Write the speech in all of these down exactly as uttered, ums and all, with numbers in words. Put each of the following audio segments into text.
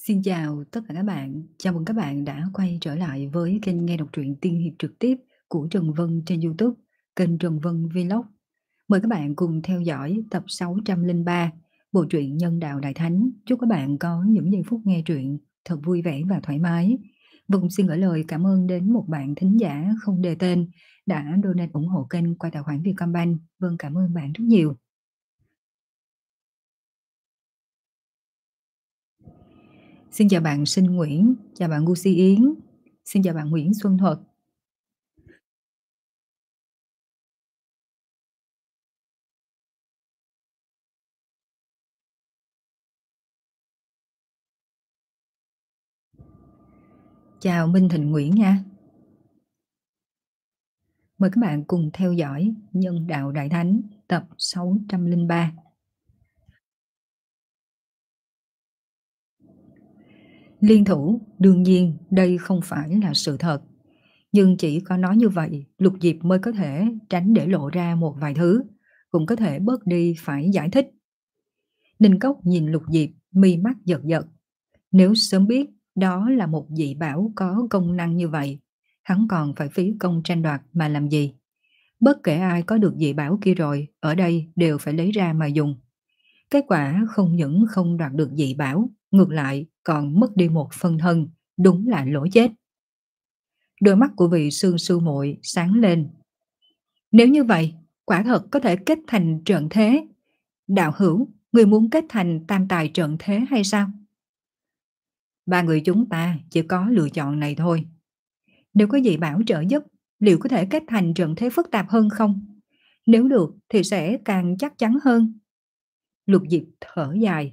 Xin chào tất cả các bạn. Chào mừng các bạn đã quay trở lại với kênh nghe đọc truyện tiên hiệp trực tiếp của Trần Vân trên YouTube, kênh Trần Vân Vlog. Mời các bạn cùng theo dõi tập sáu trăm lẻ ba, bộ truyện Nhân đạo Đại Thánh. Chúc các bạn có những giây phút nghe truyện thật vui vẻ và thoải mái. Vân xin gửi lời cảm ơn đến một bạn thính giả không đề tên đã donate ủng hộ kênh qua tài khoản Vietcombank. Vân cảm ơn bạn rất nhiều. Xin chào bạn Sinh Nguyễn, chào bạn Gucci Yến, xin chào bạn Nguyễn Xuân Thuật. Chào Minh Thịnh Nguyễn nha. Mời các bạn cùng theo dõi Nhân đạo Đại Thánh tập sáu trăm lẻ ba. Liên thủ, đương nhiên đây không phải là sự thật. Nhưng chỉ có nói như vậy, Lục Diệp mới có thể tránh để lộ ra một vài thứ, cũng có thể bớt đi phải giải thích. Ninh Cốc nhìn Lục Diệp, mi mắt giật giật. Nếu sớm biết đó là một dị bảo có công năng như vậy, hắn còn phải phí công tranh đoạt mà làm gì? Bất kể ai có được dị bảo kia rồi, ở đây đều phải lấy ra mà dùng. Kết quả không những không đoạt được dị bảo, ngược lại còn mất đi một phân thân, đúng là lỗi chết. Đôi mắt của vị Sương sư muội sáng lên. Nếu như vậy, quả thật có thể kết thành trận thế. Đạo hữu, người muốn kết thành tam tài trận thế hay sao? Ba người chúng ta chỉ có lựa chọn này thôi. Nếu có dị bảo trợ giúp, liệu có thể kết thành trận thế phức tạp hơn không? Nếu được thì sẽ càng chắc chắn hơn. Lục Diệp thở dài.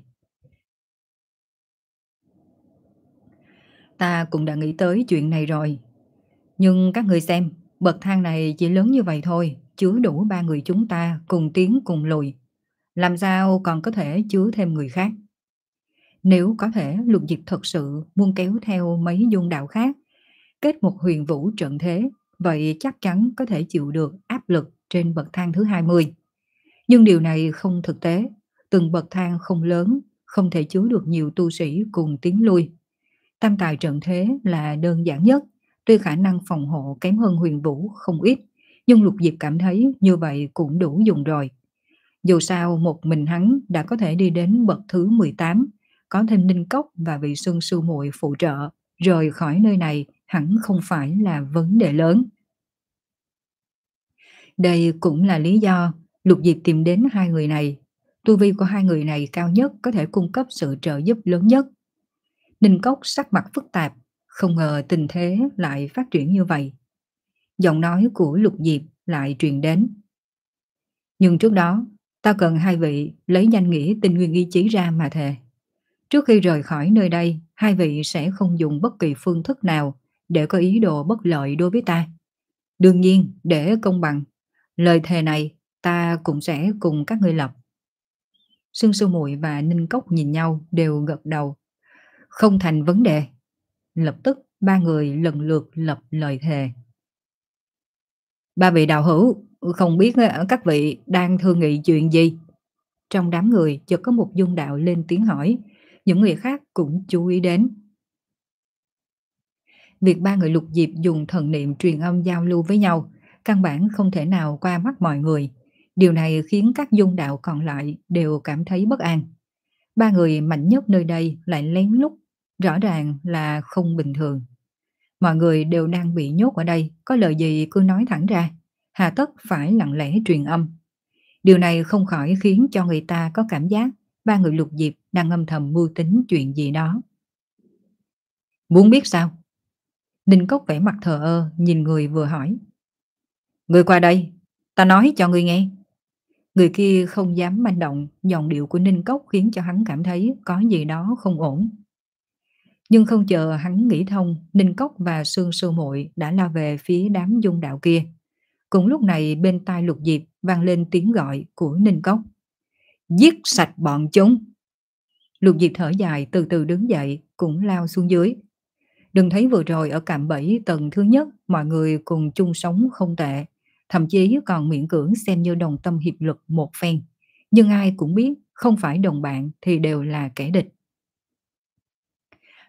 Ta cũng đã nghĩ tới chuyện này rồi. Nhưng các người xem, bậc thang này chỉ lớn như vậy thôi, chứa đủ ba người chúng ta cùng tiến cùng lùi. Làm sao còn có thể chứa thêm người khác? Nếu có thể, Lục Diệp thật sự muốn kéo theo mấy dung đạo khác, kết một huyền vũ trận thế, vậy chắc chắn có thể chịu được áp lực trên bậc thang thứ hai mươi. Nhưng điều này không thực tế, từng bậc thang không lớn, không thể chứa được nhiều tu sĩ cùng tiến lui. Tam tài trận thế là đơn giản nhất, tuy khả năng phòng hộ kém hơn huyền vũ không ít, nhưng Lục Diệp cảm thấy như vậy cũng đủ dùng rồi. Dù sao một mình hắn đã có thể đi đến bậc thứ mười tám, có thêm Ninh Cốc và vị Sương sư muội phụ trợ, rời khỏi nơi này hẳn không phải là vấn đề lớn. Đây cũng là lý do Lục Diệp tìm đến hai người này. Tu vi của hai người này cao nhất có thể cung cấp sự trợ giúp lớn nhất. Ninh Cốc sắc mặt phức tạp, không ngờ tình thế lại phát triển như vậy. Giọng nói của Lục Diệp lại truyền đến. Nhưng trước đó, ta cần hai vị lấy danh nghĩa tinh nguyên ý chí ra mà thề. Trước khi rời khỏi nơi đây, hai vị sẽ không dùng bất kỳ phương thức nào để có ý đồ bất lợi đối với ta. Đương nhiên, để công bằng, lời thề này ta cũng sẽ cùng các ngươi lập. Sương Sư Muội và Ninh Cốc nhìn nhau đều gật đầu. Không thành vấn đề. Lập tức ba người lần lượt lập lời thề. Ba vị đạo hữu, không biết các vị đang thương nghị chuyện gì? Trong đám người chợt có một dung đạo lên tiếng hỏi. Những người khác cũng chú ý đến. Việc ba người Lục Diệp dùng thần niệm truyền âm giao lưu với nhau, căn bản không thể nào qua mắt mọi người. Điều này khiến các dung đạo còn lại đều cảm thấy bất an. Ba người mạnh nhất nơi đây lại lén lút, rõ ràng là không bình thường. Mọi người đều đang bị nhốt ở đây, có lời gì cứ nói thẳng ra, hà tất phải lặng lẽ truyền âm. Điều này không khỏi khiến cho người ta có cảm giác ba người Lục Diệp đang âm thầm mưu tính chuyện gì đó. Muốn biết sao? Ninh Cốc vẻ mặt thờ ơ nhìn người vừa hỏi. Người qua đây, ta nói cho người nghe. Người kia không dám manh động, giọng điệu của Ninh Cốc khiến cho hắn cảm thấy có gì đó không ổn. Nhưng không chờ hắn nghĩ thông, Ninh Cốc và Sương Sư Muội đã lao về phía đám dung đạo kia. Cùng lúc này bên tai Lục Diệp vang lên tiếng gọi của Ninh Cốc. Giết sạch bọn chúng! Lục Diệp thở dài từ từ đứng dậy, cũng lao xuống dưới. Đừng thấy vừa rồi ở cạm bẫy tầng thứ nhất mọi người cùng chung sống không tệ, thậm chí còn miễn cưỡng xem như đồng tâm hiệp lực một phen. Nhưng ai cũng biết không phải đồng bạn thì đều là kẻ địch.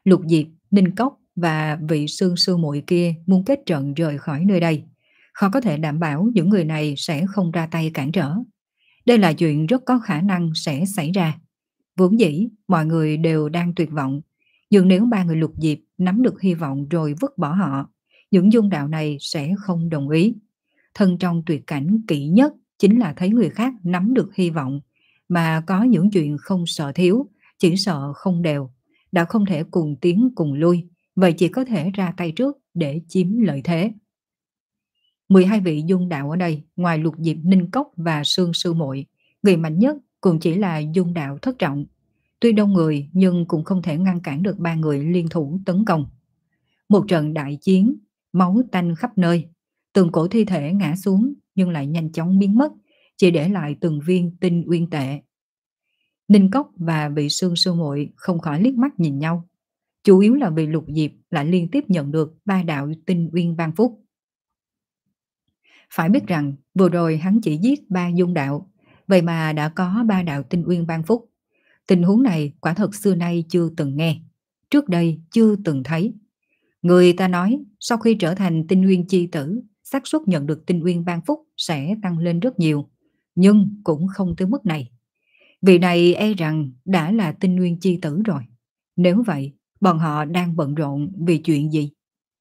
Lục Diệp, Ninh Cốc và vị sương sư muội kia muốn kết trận rời khỏi nơi đây. Khó có thể đảm bảo những người này sẽ không ra tay cản trở. Đây là chuyện rất có khả năng sẽ xảy ra. Vốn dĩ, mọi người đều đang tuyệt vọng. Nhưng nếu ba người Lục Diệp nắm được hy vọng rồi vứt bỏ họ, những dung đạo này sẽ không đồng ý. Thân trong tuyệt cảnh kỹ nhất chính là thấy người khác nắm được hy vọng, mà có những chuyện không sợ thiếu, chỉ sợ không đều, đã không thể cùng tiến cùng lui, vậy chỉ có thể ra tay trước để chiếm lợi thế. mười hai vị dung đạo ở đây, ngoài Lục Diệp, Ninh Cốc và Sương Sư Muội, người mạnh nhất cũng chỉ là dung đạo Thất Trọng. Tuy đông người nhưng cũng không thể ngăn cản được ba người liên thủ tấn công. Một trận đại chiến, máu tanh khắp nơi, từng cổ thi thể ngã xuống nhưng lại nhanh chóng biến mất, chỉ để lại từng viên tinh uyên tệ. Ninh Cốc và vị Sương Sư Muội không khỏi liếc mắt nhìn nhau. Chủ yếu là vì Lục Diệp lại liên tiếp nhận được ba đạo tinh uyên ban phúc. Phải biết rằng vừa rồi hắn chỉ giết ba dung đạo, vậy mà đã có ba đạo tinh uyên ban phúc. Tình huống này quả thật xưa nay chưa từng nghe, trước đây chưa từng thấy. Người ta nói sau khi trở thành tinh uyên chi tử, xác suất nhận được tinh uyên ban phúc sẽ tăng lên rất nhiều, nhưng cũng không tới mức này. Vị này e rằng đã là tinh uyên chi tử rồi. Nếu vậy, bọn họ đang bận rộn vì chuyện gì?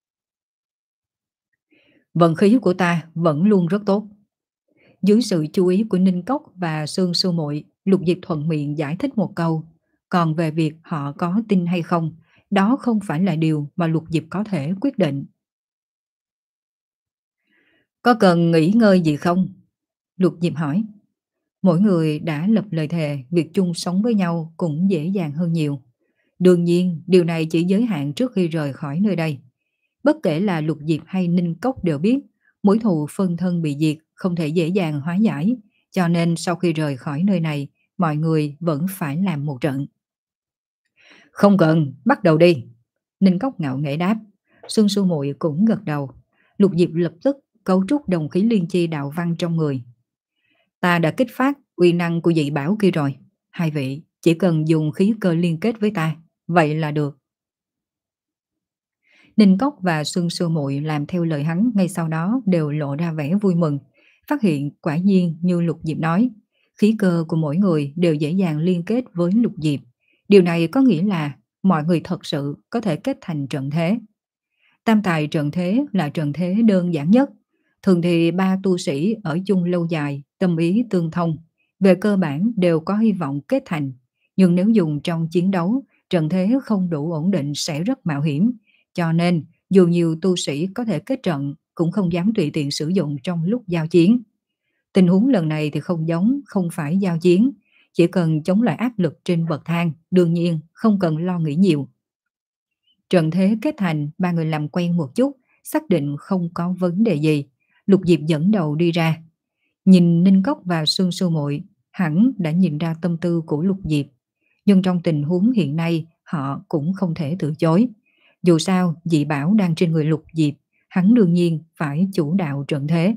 Vận khí của ta vẫn luôn rất tốt. Dưới sự chú ý của Ninh Cốc và Sương Sư Muội, Lục Diệp thuận miệng giải thích một câu. Còn về việc họ có tin hay không, đó không phải là điều mà Lục Diệp có thể quyết định. Có cần nghỉ ngơi gì không? Lục Diệp hỏi. Mỗi người đã lập lời thề, việc chung sống với nhau cũng dễ dàng hơn nhiều. Đương nhiên, điều này chỉ giới hạn trước khi rời khỏi nơi đây. Bất kể là Lục Diệp hay Ninh Cốc đều biết, mối thù phân thân bị diệt không thể dễ dàng hóa giải, cho nên sau khi rời khỏi nơi này, mọi người vẫn phải làm một trận. Không cần, bắt đầu đi. Ninh Cốc ngạo nghễ đáp. Sương Sư Muội cũng gật đầu. Lục Diệp lập tức cấu trúc đồng khí liên chi đạo văn trong người. Ta đã kích phát uy năng của dị bảo kia rồi. Hai vị chỉ cần dùng khí cơ liên kết với ta, vậy là được. Ninh Cốc và Sương Sư Muội làm theo lời hắn, ngay sau đó đều lộ ra vẻ vui mừng, phát hiện quả nhiên như Lục Diệp nói, khí cơ của mỗi người đều dễ dàng liên kết với Lục Diệp. Điều này có nghĩa là mọi người thật sự có thể kết thành trận thế. Tam tài trận thế là trận thế đơn giản nhất. Thường thì ba tu sĩ ở chung lâu dài, tâm ý tương thông, về cơ bản đều có hy vọng kết thành. Nhưng nếu dùng trong chiến đấu, trận thế không đủ ổn định sẽ rất mạo hiểm. Cho nên, dù nhiều tu sĩ có thể kết trận, cũng không dám tùy tiện sử dụng trong lúc giao chiến. Tình huống lần này thì không giống, không phải giao chiến. Chỉ cần chống lại áp lực trên bậc thang, đương nhiên không cần lo nghĩ nhiều. Trận thế kết thành, ba người làm quen một chút, xác định không có vấn đề gì. Lục Diệp dẫn đầu đi ra. Nhìn Ninh Cốc và Sương Sư Muội, hẳn đã nhìn ra tâm tư của Lục Diệp. Nhưng trong tình huống hiện nay, họ cũng không thể từ chối. Dù sao, dị bảo đang trên người Lục Diệp, hắn đương nhiên phải chủ đạo trận thế.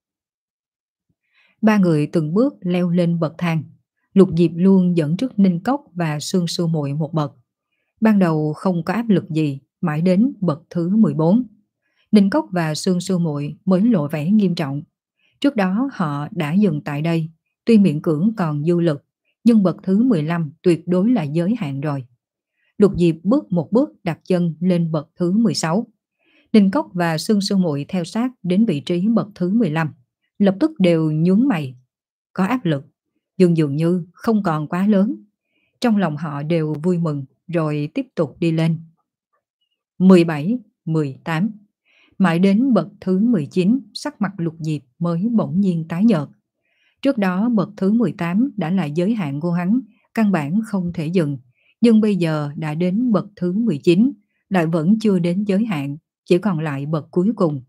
Ba người từng bước leo lên bậc thang. Lục Diệp luôn dẫn trước Ninh Cốc và Sương Sư Muội một bậc. Ban đầu không có áp lực gì, mãi đến bậc thứ mười bốn. Ninh Cốc và Sương Sư Muội mới lộ vẻ nghiêm trọng. Trước đó họ đã dừng tại đây, tuy miễn cưỡng còn dư lực, nhưng bậc thứ mười lăm tuyệt đối là giới hạn rồi. Lục Diệp bước một bước đặt chân lên bậc thứ mười sáu. Ninh Cốc và Sương Sư Muội theo sát đến vị trí bậc thứ mười lăm, lập tức đều nhướng mày. Có áp lực, nhưng dường như không còn quá lớn. Trong lòng họ đều vui mừng, rồi tiếp tục đi lên. mười bảy, mười tám. Mãi đến bậc thứ mười chín, sắc mặt Lục Diệp mới bỗng nhiên tái nhợt. Trước đó bậc thứ mười tám đã là giới hạn của hắn, căn bản không thể dừng. Nhưng bây giờ đã đến bậc thứ mười chín, lại vẫn chưa đến giới hạn, chỉ còn lại bậc cuối cùng.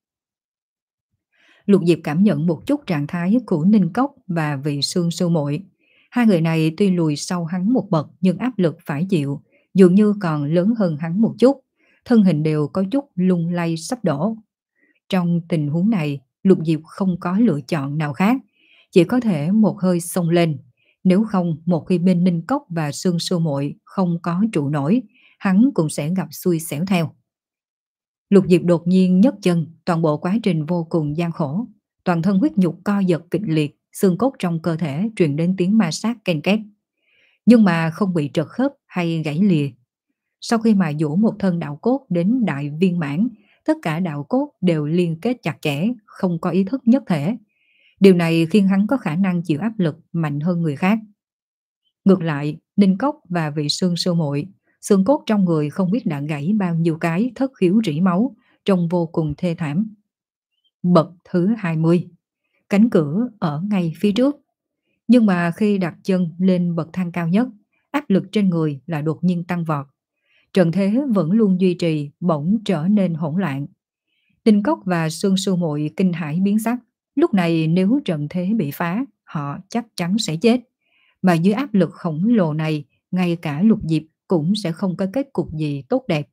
Lục Diệp cảm nhận một chút trạng thái của Ninh Cốc và vị Sương Sư Muội. Hai người này tuy lùi sau hắn một bậc nhưng áp lực phải chịu, dường như còn lớn hơn hắn một chút, thân hình đều có chút lung lay sắp đổ. Trong tình huống này, Lục Diệp không có lựa chọn nào khác, chỉ có thể một hơi xông lên. Nếu không, một khi bên Ninh Cốc và Sương Sư Muội không có trụ nổi, hắn cũng sẽ gặp xui xẻo theo. Lục Diệp đột nhiên nhấc chân, toàn bộ quá trình vô cùng gian khổ. Toàn thân huyết nhục co giật kịch liệt, xương cốt trong cơ thể truyền đến tiếng ma sát ken két. Nhưng mà không bị trật khớp hay gãy lìa. Sau khi mà dỗ một thân đạo cốt đến đại viên mãn, tất cả đạo cốt đều liên kết chặt chẽ, không có ý thức nhất thể. Điều này khiến hắn có khả năng chịu áp lực mạnh hơn người khác. Ngược lại, Ninh Cốc và vị Sương Sư Muội, xương cốt trong người không biết đã gãy bao nhiêu cái, thất khiếu rỉ máu, trông vô cùng thê thảm. Bậc thứ hai mươi, cánh cửa ở ngay phía trước. Nhưng mà khi đặt chân lên bậc thang cao nhất, áp lực trên người là đột nhiên tăng vọt. Trận thế vẫn luôn duy trì, bỗng trở nên hỗn loạn. Ninh Cốc và Sương Sư Muội kinh hãi biến sắc. Lúc này nếu trận thế bị phá, họ chắc chắn sẽ chết. Mà dưới áp lực khổng lồ này, ngay cả Lục Diệp cũng sẽ không có kết cục gì tốt đẹp.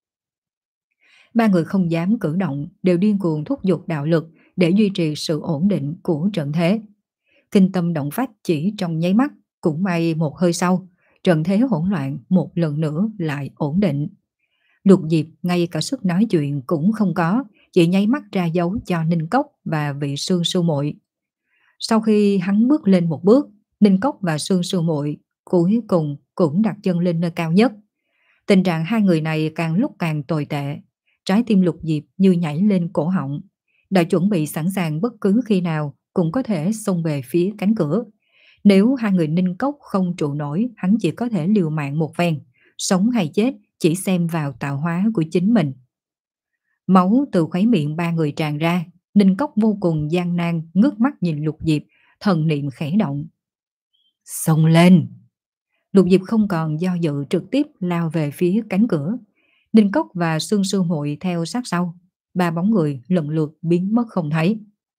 Ba người không dám cử động, đều điên cuồng thúc giục đạo lực để duy trì sự ổn định của trận thế. Kinh tâm động phách chỉ trong nháy mắt, cũng may một hơi sau, trận thế hỗn loạn một lần nữa lại ổn định. Lục Diệp ngay cả sức nói chuyện cũng không có, chỉ nháy mắt ra dấu cho Ninh Cốc và vị Sương Sư Muội. Sau khi hắn bước lên một bước, Ninh Cốc và Sương Sư Muội cuối cùng cũng đặt chân lên nơi cao nhất. Tình trạng hai người này càng lúc càng tồi tệ. Trái tim Lục Diệp như nhảy lên cổ họng, đã chuẩn bị sẵn sàng bất cứ khi nào cũng có thể xông về phía cánh cửa. Nếu hai người Ninh Cốc không trụ nổi, hắn chỉ có thể liều mạng một phen, sống hay chết chỉ xem vào tạo hóa của chính mình. Máu từ khóe miệng ba người tràn ra, Ninh Cốc vô cùng gian nan ngước mắt nhìn Lục Diệp, thần niệm khẽ động. Xông lên! Lục Diệp không còn do dự, trực tiếp lao về phía cánh cửa. Ninh Cốc và Sương Sư Muội theo sát sau, ba bóng người lần lượt biến mất không thấy.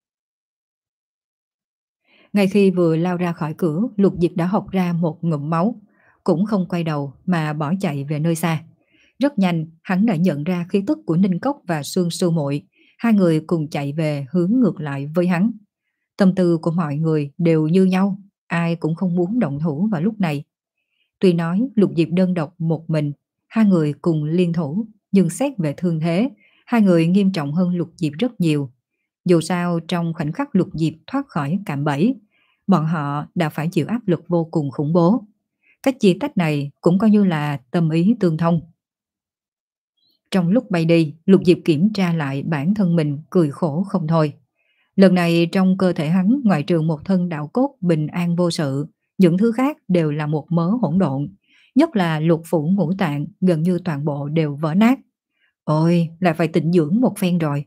Ngay khi vừa lao ra khỏi cửa, Lục Diệp đã hộc ra một ngụm máu, cũng không quay đầu mà bỏ chạy về nơi xa. Rất nhanh, hắn đã nhận ra khí tức của Ninh Cốc và Sương Sư Muội, hai người cùng chạy về hướng ngược lại với hắn. Tâm tư của mọi người đều như nhau, ai cũng không muốn động thủ vào lúc này. Tuy nói Lục Diệp đơn độc một mình, hai người cùng liên thủ, nhưng xét về thương thế, hai người nghiêm trọng hơn Lục Diệp rất nhiều. Dù sao trong khoảnh khắc Lục Diệp thoát khỏi cạm bẫy, bọn họ đã phải chịu áp lực vô cùng khủng bố. Cách chia tách này cũng coi như là tâm ý tương thông. Trong lúc bay đi, Lục Diệp kiểm tra lại bản thân mình, cười khổ không thôi. Lần này trong cơ thể hắn, ngoại trừ một thân đạo cốt bình an vô sự, những thứ khác đều là một mớ hỗn độn. Nhất là lục phủ ngũ tạng gần như toàn bộ đều vỡ nát. Ôi, lại phải tịnh dưỡng một phen rồi.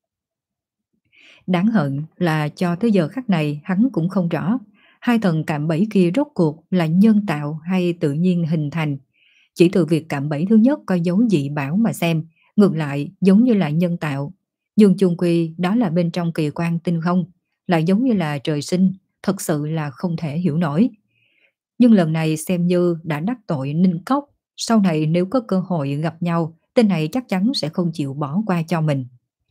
Đáng hận là cho tới giờ khắc này hắn cũng không rõ hai thần cạm bẫy kia rốt cuộc là nhân tạo hay tự nhiên hình thành. Chỉ từ việc cạm bẫy thứ nhất có dấu dị bảo mà xem, ngược lại giống như là nhân tạo. Nhưng chung quy đó là bên trong kỳ quan tinh không, lại giống như là trời sinh, thật sự là không thể hiểu nổi. Nhưng lần này xem như đã đắc tội Ninh Cốc, sau này nếu có cơ hội gặp nhau, tên này chắc chắn sẽ không chịu bỏ qua cho mình.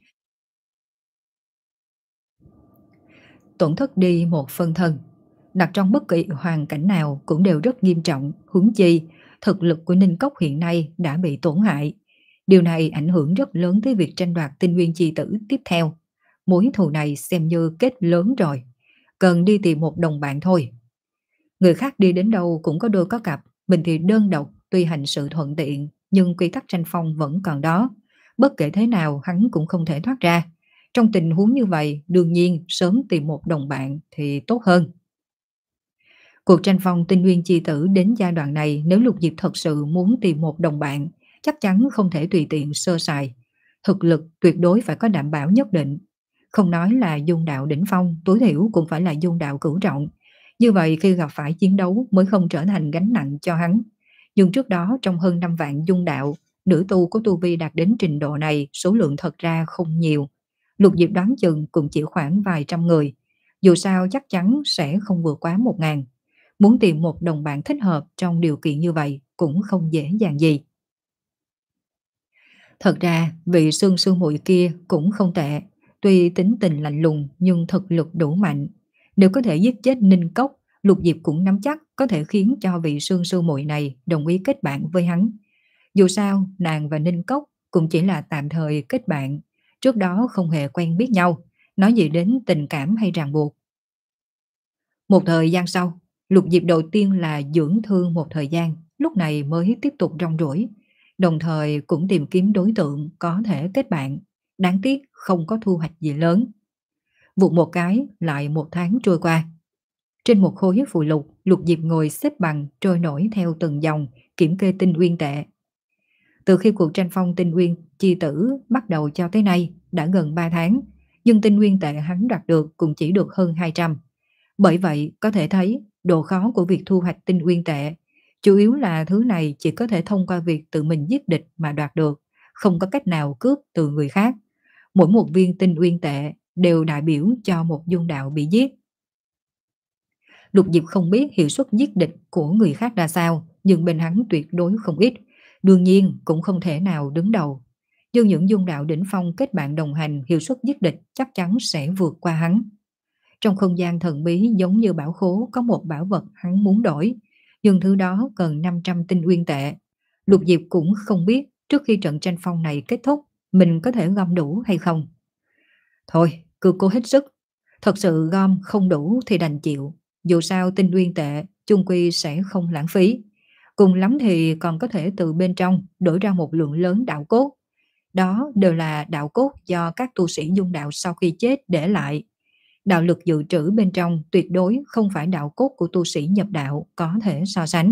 Tổn thất đi một phân thân, đặt trong bất kỳ hoàn cảnh nào cũng đều rất nghiêm trọng, huống chi thực lực của Ninh Cốc hiện nay đã bị tổn hại. Điều này ảnh hưởng rất lớn tới việc tranh đoạt tinh nguyên chi tử tiếp theo. Mối thù này xem như kết lớn rồi, cần đi tìm một đồng bạn thôi. Người khác đi đến đâu cũng có đôi có cặp, mình thì đơn độc, tuy hành sự thuận tiện, nhưng quy tắc tranh phong vẫn còn đó. Bất kể thế nào hắn cũng không thể thoát ra. Trong tình huống như vậy, đương nhiên sớm tìm một đồng bạn thì tốt hơn. Cuộc tranh phong tinh nguyên chi tử đến giai đoạn này, nếu Lục Diệp thật sự muốn tìm một đồng bạn, chắc chắn không thể tùy tiện sơ sài. Thực lực tuyệt đối phải có đảm bảo nhất định. Không nói là dung đạo đỉnh phong, tối thiểu cũng phải là dung đạo cửu trọng. Như vậy khi gặp phải chiến đấu mới không trở thành gánh nặng cho hắn. Nhưng trước đó trong hơn năm vạn dung đạo, nữ tu của tu vi đạt đến trình độ này số lượng thật ra không nhiều. Lục Diệp đoán chừng cũng chỉ khoảng vài trăm người. Dù sao chắc chắn sẽ không vượt quá một ngàn. Muốn tìm một đồng bạn thích hợp trong điều kiện như vậy cũng không dễ dàng gì. Thật ra vị Sương Sư Muội kia cũng không tệ. Tuy tính tình lạnh lùng nhưng thực lực đủ mạnh. Nếu có thể giết chết Ninh Cốc, Lục Diệp cũng nắm chắc có thể khiến cho vị Sương Sư Muội này đồng ý kết bạn với hắn. Dù sao, nàng và Ninh Cốc cũng chỉ là tạm thời kết bạn, trước đó không hề quen biết nhau, nói gì đến tình cảm hay ràng buộc. Một thời gian sau, Lục Diệp đầu tiên là dưỡng thương một thời gian, lúc này mới tiếp tục rong ruổi, đồng thời cũng tìm kiếm đối tượng có thể kết bạn. Đáng tiếc không có thu hoạch gì lớn. Vụt một cái, lại một tháng trôi qua. Trên một khối phù lục, Lục Diệp ngồi xếp bằng trôi nổi theo từng dòng, kiểm kê tinh uyên tệ. Từ khi cuộc tranh phong tinh uyên chi tử bắt đầu cho tới nay đã gần ba tháng, nhưng tinh uyên tệ hắn đoạt được cũng chỉ được hơn hai trăm. Bởi vậy có thể thấy độ khó của việc thu hoạch tinh uyên tệ, chủ yếu là thứ này chỉ có thể thông qua việc tự mình giết địch mà đoạt được, không có cách nào cướp từ người khác. Mỗi một viên tinh uyên tệ đều đại biểu cho một dung đạo bị giết. Lục Diệp không biết hiệu suất giết địch của người khác ra sao, nhưng bên hắn tuyệt đối không ít, đương nhiên cũng không thể nào đứng đầu. Nhưng những dung đạo đỉnh phong kết bạn đồng hành, hiệu suất giết địch chắc chắn sẽ vượt qua hắn. Trong không gian thần bí giống như bảo khố có một bảo vật hắn muốn đổi, nhưng thứ đó cần năm trăm tinh uyên tệ. Lục Diệp cũng không biết trước khi trận tranh phong này kết thúc mình có thể gom đủ hay không. Thôi, cứ cố hết sức. Thật sự gom không đủ thì đành chịu. Dù sao tinh uyên tệ chung quy sẽ không lãng phí. Cùng lắm thì còn có thể từ bên trong đổi ra một lượng lớn đạo cốt. Đó đều là đạo cốt do các tu sĩ dung đạo sau khi chết để lại. Đạo lực dự trữ bên trong tuyệt đối không phải đạo cốt của tu sĩ nhập đạo có thể so sánh.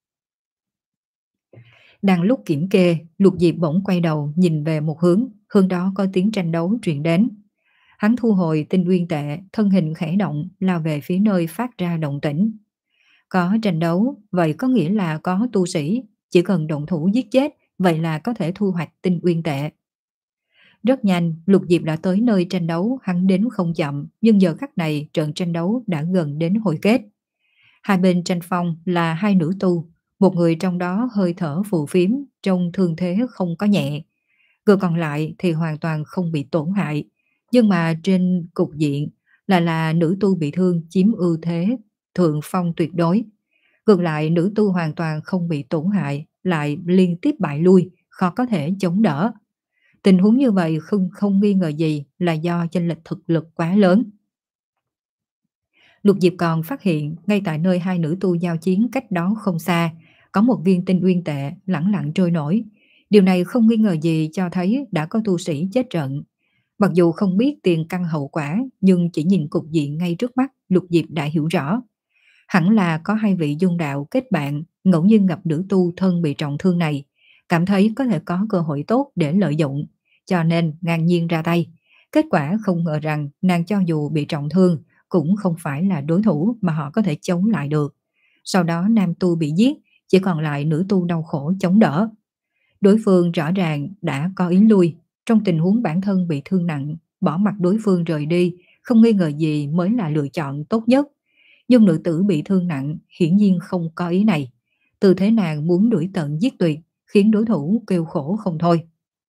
Đang lúc kiểm kê, Lục Diệp bỗng quay đầu nhìn về một hướng, hướng đó có tiếng tranh đấu truyền đến. Hắn thu hồi tinh uyên tệ, thân hình khẽ động, lao về phía nơi phát ra động tĩnh. Có tranh đấu, vậy có nghĩa là có tu sĩ, chỉ cần động thủ giết chết, vậy là có thể thu hoạch tinh uyên tệ. Rất nhanh, Lục Diệp đã tới nơi tranh đấu, hắn đến không chậm, nhưng giờ khắc này trận tranh đấu đã gần đến hồi kết. Hai bên tranh phong là hai nữ tu, một người trong đó hơi thở phù phiếm, trông thương thế không có nhẹ. Người còn lại thì hoàn toàn không bị tổn hại, nhưng mà trên cục diện là là nữ tu bị thương chiếm ưu thế, thượng phong tuyệt đối. Ngược lại nữ tu hoàn toàn không bị tổn hại, lại liên tiếp bại lui, khó có thể chống đỡ. Tình huống như vậy không, không nghi ngờ gì là do chênh lệch thực lực quá lớn. Lục Diệp còn phát hiện ngay tại nơi hai nữ tu giao chiến cách đó không xa, có một viên tinh uyên tệ lẳng lặng trôi nổi. Điều này không nghi ngờ gì cho thấy đã có tu sĩ chết trận. Mặc dù không biết tiền căn hậu quả, nhưng chỉ nhìn cục diện ngay trước mắt, Lục Diệp đã hiểu rõ. Hẳn là có hai vị dung đạo kết bạn, ngẫu nhiên gặp nữ tu thân bị trọng thương này, cảm thấy có thể có cơ hội tốt để lợi dụng, cho nên ngang nhiên ra tay. Kết quả không ngờ rằng nàng cho dù bị trọng thương, cũng không phải là đối thủ mà họ có thể chống lại được. Sau đó nam tu bị giết, chỉ còn lại nữ tu đau khổ chống đỡ. Đối phương rõ ràng đã có ý lui, trong tình huống bản thân bị thương nặng, bỏ mặc đối phương rời đi, không nghi ngờ gì mới là lựa chọn tốt nhất. Nhưng nữ tử bị thương nặng hiển nhiên không có ý này. Tư thế nàng muốn đuổi tận giết tuyệt, khiến đối thủ kêu khổ không thôi.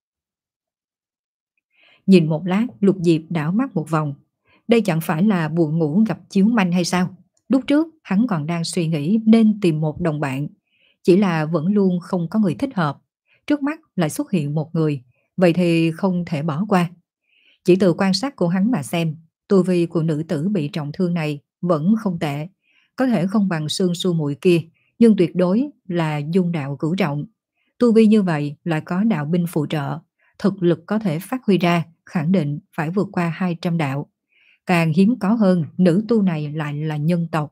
Nhìn một lát, Lục Diệp đảo mắt một vòng. Đây chẳng phải là buồn ngủ gặp chiếu manh hay sao? Lúc trước hắn còn đang suy nghĩ nên tìm một đồng bạn, chỉ là vẫn luôn không có người thích hợp. Trước mắt lại xuất hiện một người, vậy thì không thể bỏ qua. Chỉ từ quan sát của hắn mà xem, tu vi của nữ tử bị trọng thương này vẫn không tệ, có thể không bằng xương su muội kia, nhưng tuyệt đối là dung đạo cửu trọng. Tu vi như vậy lại có đạo binh phụ trợ, thực lực có thể phát huy ra, khẳng định phải vượt qua hai trăm đạo. Càng hiếm có hơn, nữ tu này lại là nhân tộc.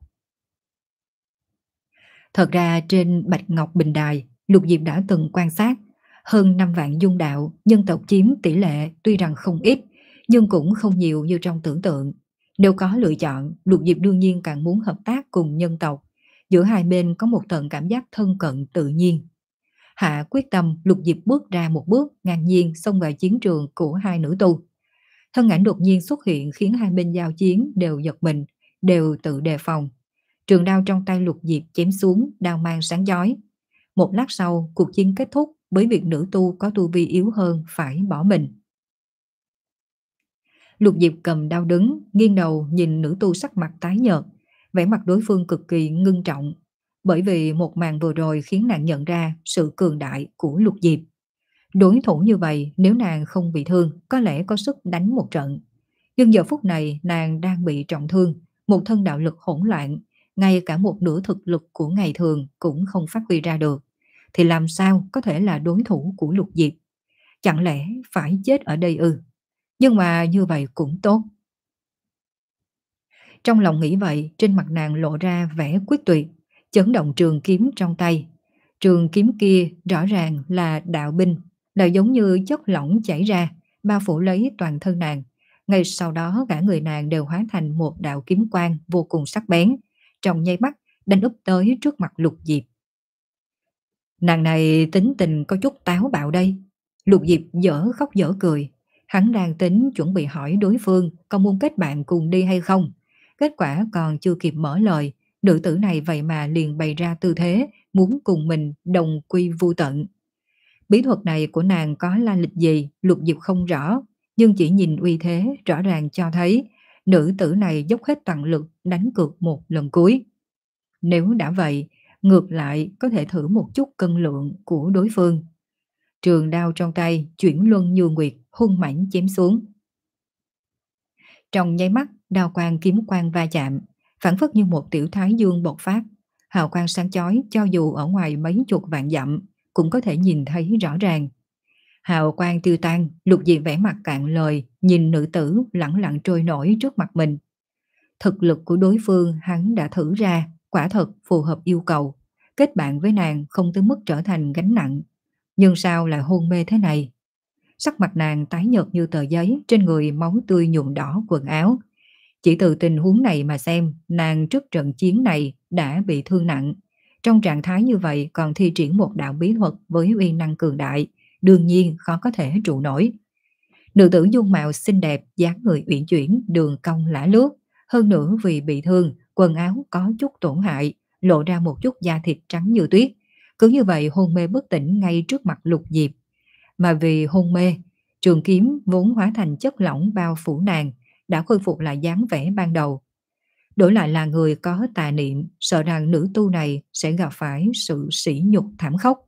Thật ra trên Bạch Ngọc Bình Đài, Lục Diệp đã từng quan sát, hơn năm vạn dung đạo, nhân tộc chiếm tỷ lệ tuy rằng không ít, nhưng cũng không nhiều như trong tưởng tượng. Nếu có lựa chọn, Lục Diệp đương nhiên càng muốn hợp tác cùng nhân tộc. Giữa hai bên có một tầng cảm giác thân cận tự nhiên. Hạ quyết tâm, Lục Diệp bước ra một bước, ngang nhiên xông vào chiến trường của hai nữ tu. Thân ảnh đột nhiên xuất hiện khiến hai bên giao chiến đều giật mình, đều tự đề phòng. Trường đao trong tay Lục Diệp chém xuống, đao mang sáng chói. Một lát sau, cuộc chiến kết thúc với việc nữ tu có tu vi yếu hơn phải bỏ mình. Lục Diệp cầm đao đứng, nghiêng đầu nhìn nữ tu sắc mặt tái nhợt, vẻ mặt đối phương cực kỳ ngưng trọng. bởi vì một màn vừa rồi khiến nàng nhận ra sự cường đại của Lục Diệp. Đối thủ như vậy nếu nàng không bị thương có lẽ có sức đánh một trận. Nhưng giờ phút này nàng đang bị trọng thương, một thân đạo lực hỗn loạn, ngay cả một nửa thực lực của ngày thường cũng không phát huy ra được. Thì làm sao có thể là đối thủ của Lục Diệp? Chẳng lẽ phải chết ở đây ư? Nhưng mà như vậy cũng tốt. Trong lòng nghĩ vậy, trên mặt nàng lộ ra vẻ quyết tuyệt, chấn động trường kiếm trong tay. Trường kiếm kia rõ ràng là đạo binh, là giống như chất lỏng chảy ra, bao phủ lấy toàn thân nàng. Ngay sau đó cả người nàng đều hóa thành một đạo kiếm quang vô cùng sắc bén, trong nháy mắt đánh úp tới trước mặt Lục Diệp. Nàng này tính tình có chút táo bạo đây. Lục Diệp dở khóc dở cười, hắn đang tính chuẩn bị hỏi đối phương có muốn kết bạn cùng đi hay không. Kết quả còn chưa kịp mở lời, nữ tử này vậy mà liền bày ra tư thế muốn cùng mình đồng quy vu tận. Bí thuật này của nàng có la lịch gì, Lục Diệp không rõ, nhưng chỉ nhìn uy thế rõ ràng cho thấy nữ tử này dốc hết toàn lực đánh cược một lần cuối. Nếu đã vậy, ngược lại có thể thử một chút cân lượng của đối phương. Trường đao trong tay chuyển luân như nguyệt, hung mãnh chém xuống. Trong nháy mắt, đao quang kiếm quang va chạm, phản phất như một tiểu thái dương bộc phát, hào quang sáng chói cho dù ở ngoài mấy chục vạn dặm cũng có thể nhìn thấy rõ ràng. Hào quang tiêu tan, Lục Diệp vẻ mặt cạn lời, nhìn nữ tử lẳng lặng trôi nổi trước mặt mình. Thực lực của đối phương hắn đã thử ra, quả thật phù hợp yêu cầu. Kết bạn với nàng không tới mức trở thành gánh nặng. Nhưng sao lại hôn mê thế này? Sắc mặt nàng tái nhợt như tờ giấy, trên người máu tươi nhuộm đỏ quần áo. Chỉ từ tình huống này mà xem, nàng trước trận chiến này đã bị thương nặng. Trong trạng thái như vậy còn thi triển một đạo bí thuật với uy năng cường đại, đương nhiên khó có thể trụ nổi. Nữ tử dung mạo xinh đẹp, dáng người uyển chuyển, đường cong lả lướt, hơn nữa vì bị thương, quần áo có chút tổn hại, lộ ra một chút da thịt trắng như tuyết. Cứ như vậy hôn mê bất tỉnh ngay trước mặt Lục Diệp. Mà vì hôn mê, trường kiếm vốn hóa thành chất lỏng bao phủ nàng, đã khôi phục lại dáng vẻ ban đầu. Đổi lại là người có tà niệm, sợ rằng nữ tu này sẽ gặp phải sự sỉ nhục thảm khốc.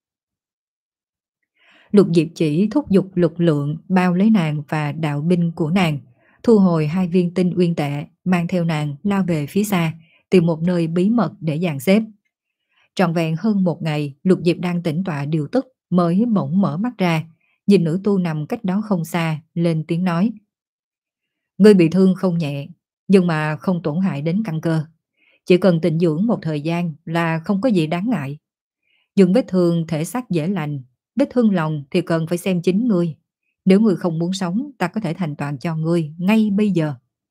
Lục Diệp chỉ thúc giục lực lượng bao lấy nàng và đạo binh của nàng, thu hồi hai viên tinh uyên tệ, mang theo nàng lao về phía xa, tìm một nơi bí mật để dàn xếp. Trọn vẹn hơn một ngày, Lục Diệp đang tĩnh tọa điều tức mới bỗng mở mắt ra, nhìn nữ tu nằm cách đó không xa, lên tiếng nói. Ngươi bị thương không nhẹ, nhưng mà không tổn hại đến căn cơ. Chỉ cần tịnh dưỡng một thời gian là không có gì đáng ngại. Nhưng vết thương thể xác dễ lành, vết thương lòng thì cần phải xem chính ngươi. Nếu ngươi không muốn sống, ta có thể thành toàn cho ngươi ngay bây giờ.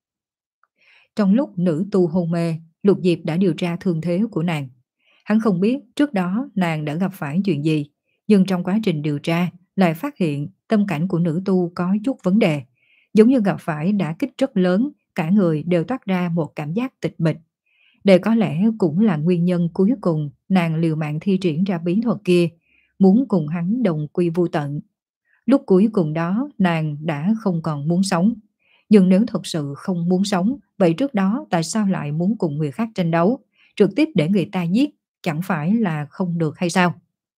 Trong lúc nữ tu hôn mê, Lục Diệp đã điều tra thương thế của nàng. Hắn không biết trước đó nàng đã gặp phải chuyện gì, nhưng trong quá trình điều tra lại phát hiện tâm cảnh của nữ tu có chút vấn đề, giống như gặp phải đả kích rất lớn, cả người đều toát ra một cảm giác tịch mịch. Đây có lẽ cũng là nguyên nhân cuối cùng nàng liều mạng thi triển ra bí thuật kia, muốn cùng hắn đồng quy vu tận. Lúc cuối cùng đó nàng đã không còn muốn sống. Nhưng nếu thật sự không muốn sống, vậy trước đó tại sao lại muốn cùng người khác tranh đấu, trực tiếp để người ta giết, chẳng phải là không được hay sao?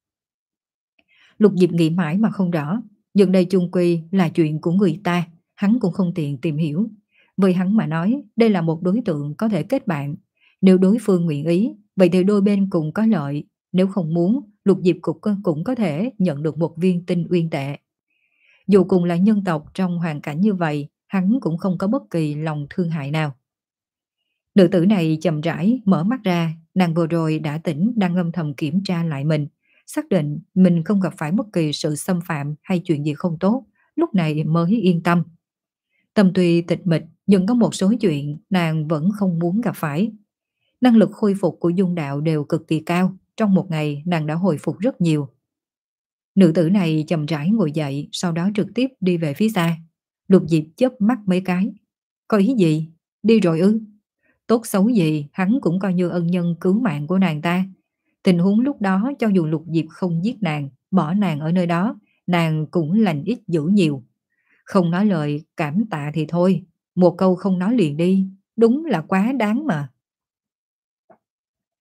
Lục Diệp nghĩ mãi mà không rõ, nhưng đây chung quy là chuyện của người ta, hắn cũng không tiện tìm hiểu. Với hắn mà nói, đây là một đối tượng có thể kết bạn. Nếu đối phương nguyện ý, vậy thì đôi bên cùng có lợi. Nếu không muốn, Lục Diệp cũng, cũng có thể nhận được một viên tinh uyên tệ. Dù cùng là nhân tộc trong hoàn cảnh như vậy, hắn cũng không có bất kỳ lòng thương hại nào. Nữ tử này chậm rãi mở mắt ra, nàng vừa rồi đã tỉnh đang âm thầm kiểm tra lại mình, xác định mình không gặp phải bất kỳ sự xâm phạm hay chuyện gì không tốt, lúc này mới yên tâm. Tâm tuy tịch mịch nhưng có một số chuyện nàng vẫn không muốn gặp phải. Năng lực khôi phục của dung đạo đều cực kỳ cao, trong một ngày nàng đã hồi phục rất nhiều. Nữ tử này chậm rãi ngồi dậy, sau đó trực tiếp đi về phía xa. Lục Diệp chớp mắt mấy cái. Có ý gì? Đi rồi ư? Tốt xấu gì, hắn cũng coi như ân nhân cứu mạng của nàng ta. Tình huống lúc đó cho dù Lục Diệp không giết nàng, bỏ nàng ở nơi đó, nàng cũng lành ít dữ nhiều. Không nói lời cảm tạ thì thôi, một câu không nói liền đi, đúng là quá đáng mà.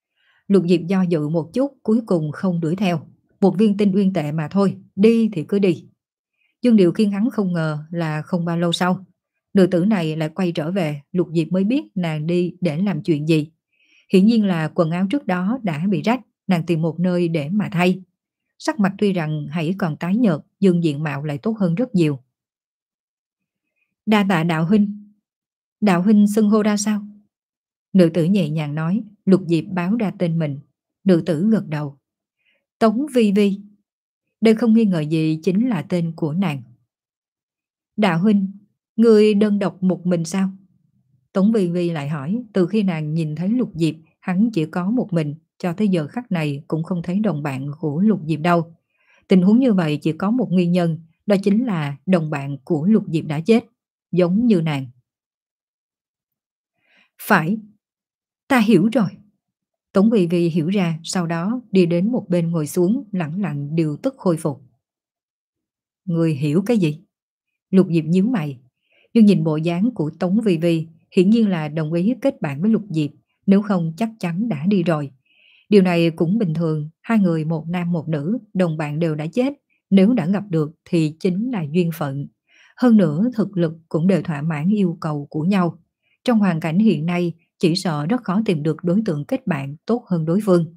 Lục Diệp do dự một chút, cuối cùng không đuổi theo. Một viên tinh uyên tệ mà thôi, đi thì cứ đi. Nhưng điều khiến hắn không ngờ là không bao lâu sau, nữ tử này lại quay trở về. Lục Diệp mới biết nàng đi để làm chuyện gì. Hiển nhiên là quần áo trước đó đã bị rách, nàng tìm một nơi để mà thay. Sắc mặt tuy rằng hãy còn tái nhợt, nhưng diện mạo lại tốt hơn rất nhiều. Đa tạ đạo huynh. Đạo huynh xưng hô ra sao? Nữ tử nhẹ nhàng nói. Lục Diệp báo ra tên mình. Nữ tử gật đầu. Tống Vi Vi. Đây không nghi ngờ gì chính là tên của nàng. Đạo huynh, người đơn độc một mình sao? Tống Vi Vi lại hỏi. Từ khi nàng nhìn thấy Lục Diệp, hắn chỉ có một mình, cho tới giờ khắc này cũng không thấy đồng bạn của Lục Diệp đâu. Tình huống như vậy chỉ có một nguyên nhân, đó chính là đồng bạn của Lục Diệp đã chết, giống như nàng. Phải, ta hiểu rồi. Tống Vi Vi hiểu ra, sau đó đi đến một bên ngồi xuống, lặng lặng điều tức khôi phục. Người hiểu cái gì? Lục Diệp nhíu mày, nhưng nhìn bộ dáng của Tống Vi Vi, hiển nhiên là đồng ý kết bạn với Lục Diệp, nếu không chắc chắn đã đi rồi. Điều này cũng bình thường, hai người một nam một nữ, đồng bạn đều đã chết, nếu đã gặp được thì chính là duyên phận. Hơn nữa thực lực cũng đều thỏa mãn yêu cầu của nhau. Trong hoàn cảnh hiện nay, chỉ sợ rất khó tìm được đối tượng kết bạn tốt hơn đối phương.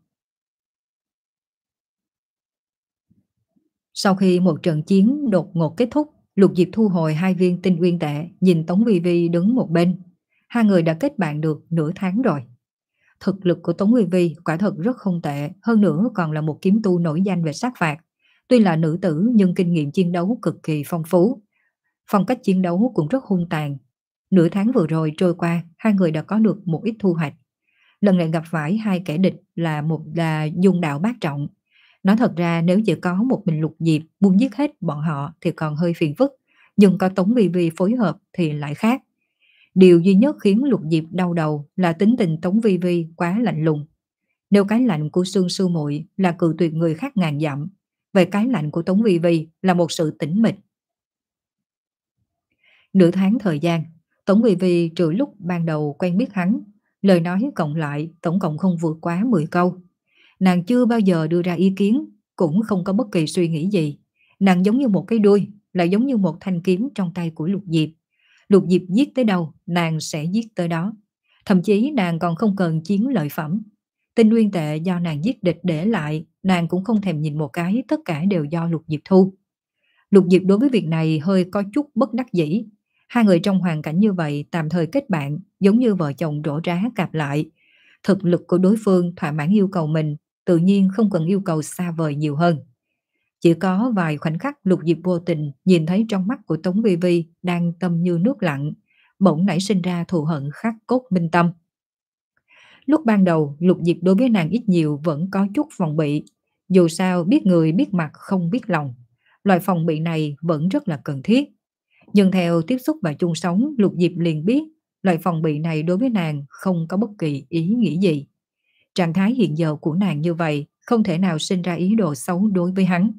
Sau khi một trận chiến đột ngột kết thúc, Lục Diệp thu hồi hai viên tinh uyên tệ, nhìn Tống Vi Vi đứng một bên. Hai người đã kết bạn được nửa tháng rồi. Thực lực của Tống Vi Vi quả thật rất không tệ, hơn nữa còn là một kiếm tu nổi danh về sát phạt. Tuy là nữ tử nhưng kinh nghiệm chiến đấu cực kỳ phong phú. Phong cách chiến đấu cũng rất hung tàn. Nửa tháng vừa rồi trôi qua, hai người đã có được một ít thu hoạch. Lần này gặp phải hai kẻ địch là một là dung đạo bát trọng. Nói thật ra nếu chỉ có một mình Lục Diệp muốn giết hết bọn họ thì còn hơi phiền phức, nhưng có Tống Vi Vi phối hợp thì lại khác. Điều duy nhất khiến Lục Diệp đau đầu là tính tình Tống Vi Vi quá lạnh lùng. Nếu cái lạnh của Sương Sư Muội là cự tuyệt người khác ngàn dặm, về cái lạnh của Tống Vi Vi là một sự tĩnh mịch. Nửa tháng thời gian, Tống Vi Vi trừ lúc ban đầu quen biết hắn, lời nói cộng lại tổng cộng không vượt quá mười câu. Nàng chưa bao giờ đưa ra ý kiến, cũng không có bất kỳ suy nghĩ gì. Nàng giống như một cái đuôi, lại giống như một thanh kiếm trong tay của Lục Diệp. Lục Diệp giết tới đâu, nàng sẽ giết tới đó. Thậm chí nàng còn không cần chiến lợi phẩm. Tinh nguyên tệ do nàng giết địch để lại, nàng cũng không thèm nhìn một cái, tất cả đều do Lục Diệp thu. Lục Diệp đối với việc này hơi có chút bất đắc dĩ. Hai người trong hoàn cảnh như vậy tạm thời kết bạn, giống như vợ chồng rổ rá cặp lại. Thực lực của đối phương thỏa mãn yêu cầu mình, tự nhiên không cần yêu cầu xa vời nhiều hơn. Chỉ có vài khoảnh khắc Lục Diệp vô tình nhìn thấy trong mắt của Tống Vi Vi đang tâm như nước lặng, bỗng nảy sinh ra thù hận khắc cốt minh tâm. Lúc ban đầu Lục Diệp đối với nàng ít nhiều vẫn có chút phòng bị, dù sao biết người biết mặt không biết lòng. Loại phòng bị này vẫn rất là cần thiết. Nhưng theo tiếp xúc và chung sống, Lục Diệp liền biết loại phòng bị này đối với nàng không có bất kỳ ý nghĩa gì. Trạng thái hiện giờ của nàng như vậy không thể nào sinh ra ý đồ xấu đối với hắn.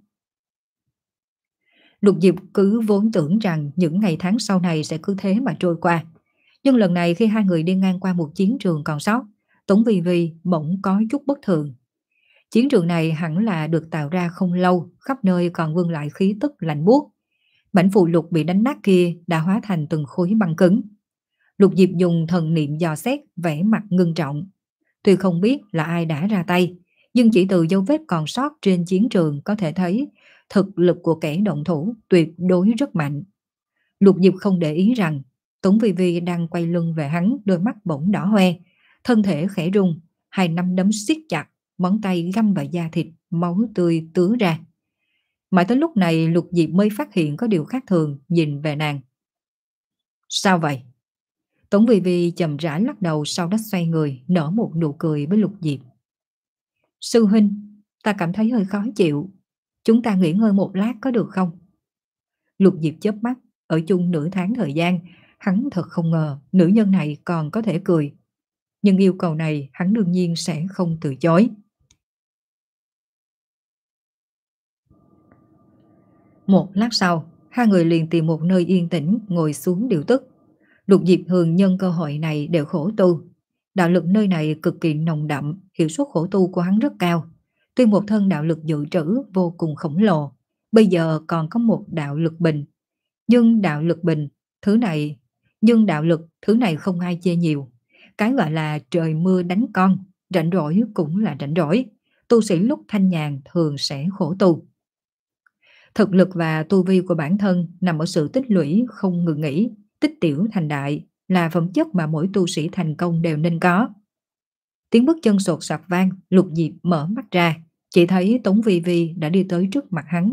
Lục Diệp cứ vốn tưởng rằng những ngày tháng sau này sẽ cứ thế mà trôi qua. Nhưng lần này khi hai người đi ngang qua một chiến trường còn sót, Tống Vi Vi bỗng có chút bất thường. Chiến trường này hẳn là được tạo ra không lâu, khắp nơi còn vương lại khí tức lạnh buốt. Mảnh phù lục bị đánh nát kia đã hóa thành từng khối băng cứng. Lục Diệp dùng thần niệm dò xét, vẻ mặt ngưng trọng. Tuy không biết là ai đã ra tay, nhưng chỉ từ dấu vết còn sót trên chiến trường có thể thấy thực lực của kẻ động thủ tuyệt đối rất mạnh. Lục Diệp không để ý rằng Tống Vi Vi đang quay lưng về hắn, đôi mắt bỗng đỏ hoe, thân thể khẽ rung, hai nắm đấm siết chặt, ngón tay găm vào da thịt, máu tươi tứa ra. Mãi tới lúc này Lục Diệp mới phát hiện có điều khác thường, nhìn về nàng. Sao vậy? Tống Vi Vi chậm rãi lắc đầu, sau đó xoay người, nở một nụ cười với Lục Diệp. Sư huynh, ta cảm thấy hơi khó chịu. Chúng ta nghỉ ngơi một lát có được không? Lục Diệp chớp mắt, ở chung nửa tháng thời gian, hắn thật không ngờ nữ nhân này còn có thể cười. Nhưng yêu cầu này hắn đương nhiên sẽ không từ chối. Một lát sau, hai người liền tìm một nơi yên tĩnh ngồi xuống điều tức. Lục Diệp thường nhân cơ hội này đều khổ tu. Đạo lực nơi này cực kỳ nồng đậm, hiệu suất khổ tu của hắn rất cao. Tuy một thân đạo lực dự trữ vô cùng khổng lồ, bây giờ còn có một đạo lực bình. Nhưng đạo lực bình, thứ này, nhưng đạo lực, thứ này không ai chê nhiều. Cái gọi là trời mưa đánh con, rảnh rỗi cũng là rảnh rỗi. Tu sĩ lúc thanh nhàn thường sẽ khổ tu. Thực lực và tu vi của bản thân nằm ở sự tích lũy không ngừng nghỉ, tích tiểu thành đại là phẩm chất mà mỗi tu sĩ thành công đều nên có. Tiếng bước chân sột soạt vang, Lục Diệp mở mắt ra, chỉ thấy Tống Vi Vi đã đi tới trước mặt hắn.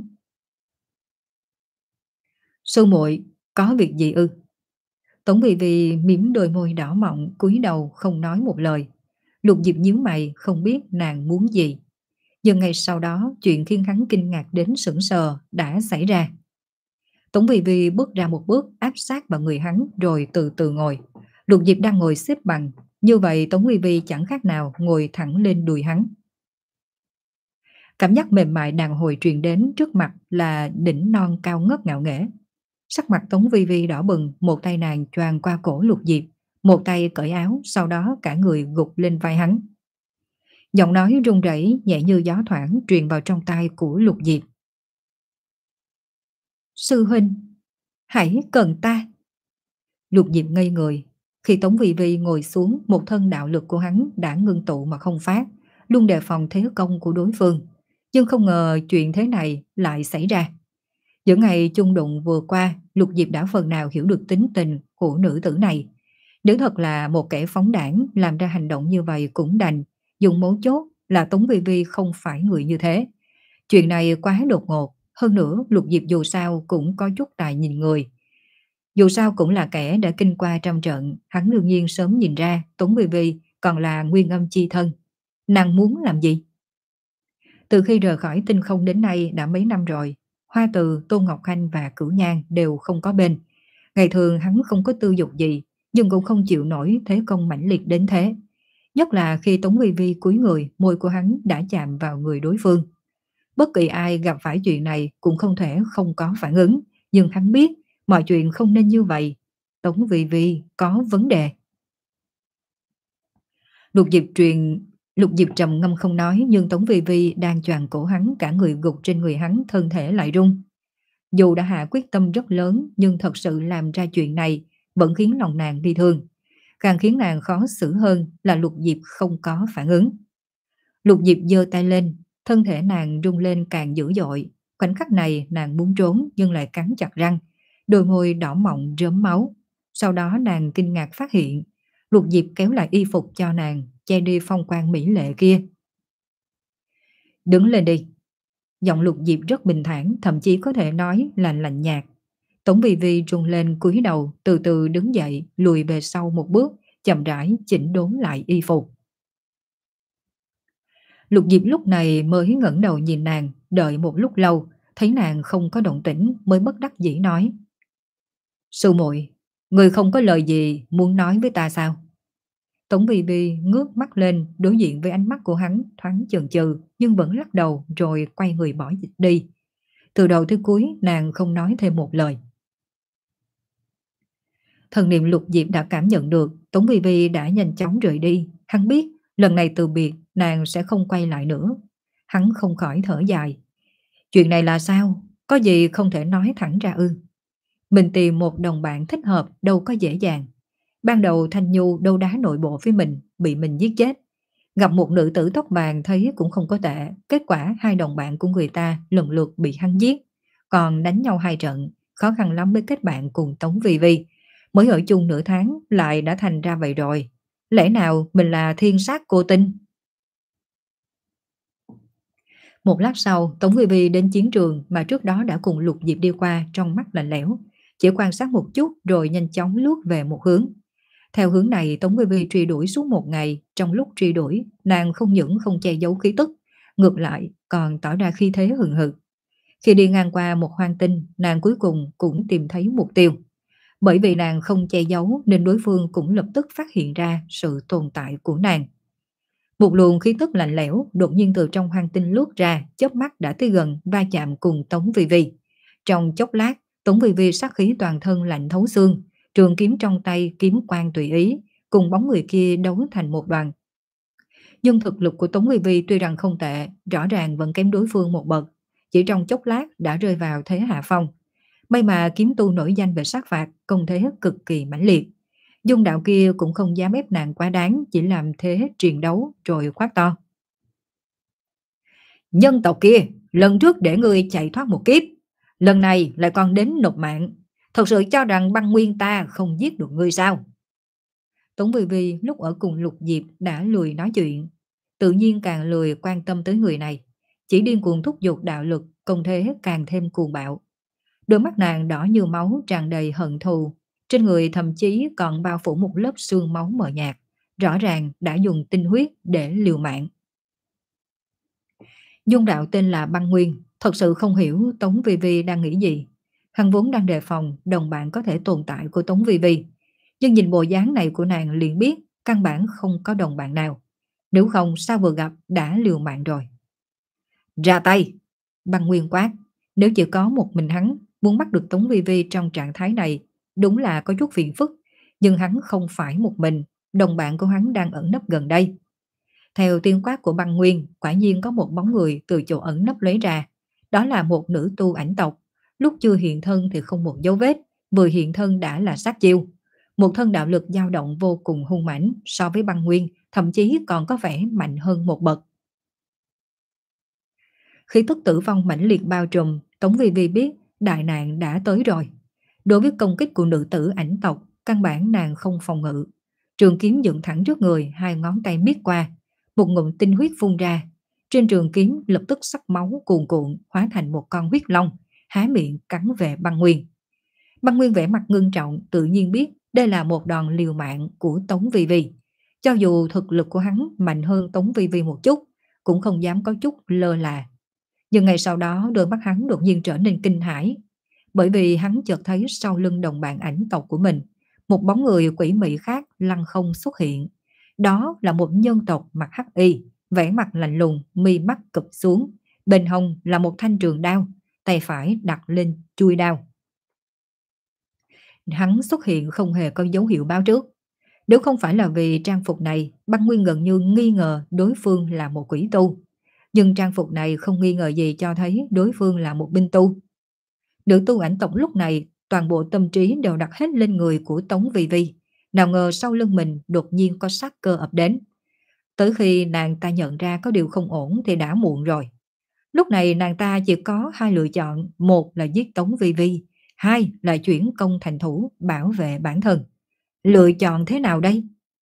Sư muội, có việc gì ư? Tống Vi Vi mỉm đôi môi đỏ mọng, cúi đầu không nói một lời. Lục Diệp nhíu mày, không biết nàng muốn gì. Nhưng ngay sau đó, chuyện khiến hắn kinh ngạc đến sững sờ đã xảy ra. Tống Vi Vi bước ra một bước, áp sát vào người hắn rồi từ từ ngồi. Lục Diệp đang ngồi xếp bằng, như vậy Tống Vi Vi chẳng khác nào ngồi thẳng lên đùi hắn. Cảm giác mềm mại đàn hồi truyền đến trước mặt là đỉnh non cao ngất ngạo nghễ. Sắc mặt Tống Vi Vi đỏ bừng, một tay nàng choàng qua cổ Lục Diệp, một tay cởi áo, sau đó cả người gục lên vai hắn. Giọng nói run rẩy nhẹ như gió thoảng truyền vào trong tai của Lục Diệp. Sư huynh, hãy cần ta. Lục Diệp ngây người. Khi Tống Vi Vi ngồi xuống, một thân đạo lực của hắn đã ngưng tụ mà không phát, luôn đề phòng thế công của đối phương. Nhưng không ngờ chuyện thế này lại xảy ra. Giữa ngày chung đụng vừa qua, Lục Diệp đã phần nào hiểu được tính tình của nữ tử này. Nếu thật là một kẻ phóng đảng làm ra hành động như vậy cũng đành, dùng mấu chốt là Tống Vi Vi không phải người như thế. Chuyện này quá đột ngột, hơn nữa Lục Diệp dù sao cũng có chút tài nhìn người. Dù sao cũng là kẻ đã kinh qua trăm trận, hắn đương nhiên sớm nhìn ra Tống Vi Vi còn là nguyên âm chi thân. Nàng muốn làm gì? Từ khi rời khỏi tinh không đến nay đã mấy năm rồi, Hoa Từ, Tôn Ngọc Khanh và Cửu Nhan đều không có bên. Ngày thường hắn không có tư dục gì, nhưng cũng không chịu nổi thế công mãnh liệt đến thế. Nhất là khi Tống Vi Vi cúi người, môi của hắn đã chạm vào người đối phương. Bất kỳ ai gặp phải chuyện này cũng không thể không có phản ứng, nhưng hắn biết mọi chuyện không nên như vậy. Tống Vi Vi có vấn đề. Lục Diệp truyền Lục Diệp trầm ngâm không nói, nhưng Tống Vi Vi đang choàng cổ hắn, cả người gục trên người hắn, thân thể lại run. Dù đã hạ quyết tâm rất lớn, nhưng thật sự làm ra chuyện này vẫn khiến lòng nàng bi thương. Càng khiến nàng khó xử hơn là Lục Diệp không có phản ứng. Lục Diệp giơ tay lên, thân thể nàng rung lên càng dữ dội. Khoảnh khắc này nàng muốn trốn nhưng lại cắn chặt răng, đôi môi đỏ mọng rớm máu. Sau đó nàng kinh ngạc phát hiện Lục Diệp kéo lại y phục cho nàng, che đi phong quang mỹ lệ kia. Đứng lên đi. Giọng Lục Diệp rất bình thản, thậm chí có thể nói là lạnh nhạt. Tống Vi Vi rung lên cúi đầu, từ từ đứng dậy, lùi về sau một bước, chậm rãi chỉnh đốn lại y phục. Lục Diệp lúc này mới ngẩng đầu nhìn nàng, đợi một lúc lâu, thấy nàng không có động tĩnh mới bất đắc dĩ nói. Sư muội, người không có lời gì muốn nói với ta sao? Tống Vi Vi ngước mắt lên, đối diện với ánh mắt của hắn, thoáng chần chừ nhưng vẫn lắc đầu rồi quay người bỏ đi. Từ đầu tới cuối nàng không nói thêm một lời. Thần niệm Lục Diệp đã cảm nhận được Tống Vi Vi đã nhanh chóng rời đi. Hắn biết lần này từ biệt nàng sẽ không quay lại nữa. Hắn không khỏi thở dài. Chuyện này là sao? Có gì không thể nói thẳng ra ư? Mình tìm một đồng bạn thích hợp đâu có dễ dàng. Ban đầu Thanh Nhu đấu đá nội bộ với mình, bị mình giết chết. Gặp một nữ tử tóc vàng thấy cũng không có tệ. Kết quả hai đồng bạn của người ta lần lượt bị hắn giết. Còn đánh nhau hai trận, khó khăn lắm mới kết bạn cùng Tống Vi Vi. Mới ở chung nửa tháng lại đã thành ra vậy rồi. Lẽ nào mình là thiên sát cô tinh? Một lát sau, Tống Vi Vi đến chiến trường mà trước đó đã cùng Lục Diệp đi qua, trong mắt lạnh lẽo. Chỉ quan sát một chút rồi nhanh chóng lướt về một hướng. Theo hướng này, Tống Vi Vi truy đuổi suốt một ngày. Trong lúc truy đuổi, nàng không những không che giấu khí tức, ngược lại còn tỏ ra khí thế hừng hực. Khi đi ngang qua một hoang tinh, nàng cuối cùng cũng tìm thấy mục tiêu. Bởi vì nàng không che giấu nên đối phương cũng lập tức phát hiện ra sự tồn tại của nàng. Một luồng khí tức lạnh lẽo đột nhiên từ trong hoang tinh lướt ra, chớp mắt đã tới gần va chạm cùng Tống Vi Vi. Trong chốc lát, Tống Vi Vi sát khí toàn thân lạnh thấu xương, trường kiếm trong tay kiếm quang tùy ý, cùng bóng người kia đấu thành một đoàn. Nhưng thực lực của Tống Vi Vi tuy rằng không tệ, rõ ràng vẫn kém đối phương một bậc, chỉ trong chốc lát đã rơi vào thế hạ phong. May mà kiếm tu nổi danh về sát phạt, công thế cực kỳ mãnh liệt. Dung đạo kia cũng không dám ép nàng quá đáng, chỉ làm thế truyền đấu rồi quát to. Nhân tộc kia, lần trước để ngươi chạy thoát một kiếp, lần này lại còn đến nộp mạng. Thật sự cho rằng băng nguyên ta không giết được ngươi sao? Tống Vi Vi lúc ở cùng Lục Diệp đã lười nói chuyện, tự nhiên càng lười quan tâm tới người này, chỉ điên cuồng thúc giục đạo lực, công thế càng thêm cuồng bạo. Đôi mắt nàng đỏ như máu tràn đầy hận thù, trên người thậm chí còn bao phủ một lớp sương máu mờ nhạt, rõ ràng đã dùng tinh huyết để liều mạng. Dung đạo tên là Băng Nguyên, thật sự không hiểu Tống Vi Vi đang nghĩ gì. Hắn vốn đang đề phòng đồng bạn có thể tồn tại của Tống Vi Vi, nhưng nhìn bộ dáng này của nàng liền biết căn bản không có đồng bạn nào. Nếu không sao vừa gặp đã liều mạng rồi. Ra tay! Băng Nguyên quát. Nếu chỉ có một mình hắn, muốn bắt được Tống Vi Vi trong trạng thái này đúng là có chút phiền phức, nhưng hắn không phải một mình, đồng bạn của hắn đang ẩn nấp gần đây. Theo tiếng quát của Băng Nguyên, quả nhiên có một bóng người từ chỗ ẩn nấp lóe ra. Đó là một nữ tu ảnh tộc, lúc chưa hiện thân thì không một dấu vết, vừa hiện thân đã là sát chiêu. Một thân đạo lực dao động vô cùng hung mãnh, so với Băng Nguyên thậm chí còn có vẻ mạnh hơn một bậc. Khí tức tử vong mãnh liệt bao trùm, Tống Vi Vi biết đại nạn đã tới rồi. Đối với công kích của nữ tử ảnh tộc, căn bản nàng không phòng ngự. Trường kiếm dựng thẳng trước người, hai ngón tay miết qua, một ngụm tinh huyết phun ra. Trên trường kiếm lập tức sắc máu cuồn cuộn hóa thành một con huyết long, há miệng cắn về Băng Nguyên. Băng Nguyên vẻ mặt ngưng trọng, tự nhiên biết đây là một đòn liều mạng của Tống Vi Vi. Cho dù thực lực của hắn mạnh hơn Tống Vi Vi một chút, cũng không dám có chút lơ là. Nhưng ngày sau đó đôi mắt hắn đột nhiên trở nên kinh hãi, bởi vì hắn chợt thấy sau lưng đồng bạn ảnh tộc của mình, một bóng người quỷ mị khác lăng không xuất hiện. Đó là một nhân tộc mặc hắc y, vẻ mặt lạnh lùng, mi mắt cụp xuống, bên hông là một thanh trường đao, tay phải đặt lên chuôi đao. Hắn xuất hiện không hề có dấu hiệu báo trước. Nếu không phải là vì trang phục này, Băng Nguyên gần như nghi ngờ đối phương là một quỷ tu. Nhưng trang phục này không nghi ngờ gì cho thấy đối phương là một binh tu. Nữ tu ảnh tộc lúc này toàn bộ tâm trí đều đặt hết lên người của Tống Vi Vi. Nào ngờ sau lưng mình đột nhiên có sát cơ ập đến. Tới khi nàng ta nhận ra có điều không ổn thì đã muộn rồi. Lúc này nàng ta chỉ có hai lựa chọn, một là giết Tống Vi Vi, hai là chuyển công thành thủ bảo vệ bản thân. Lựa chọn thế nào đây?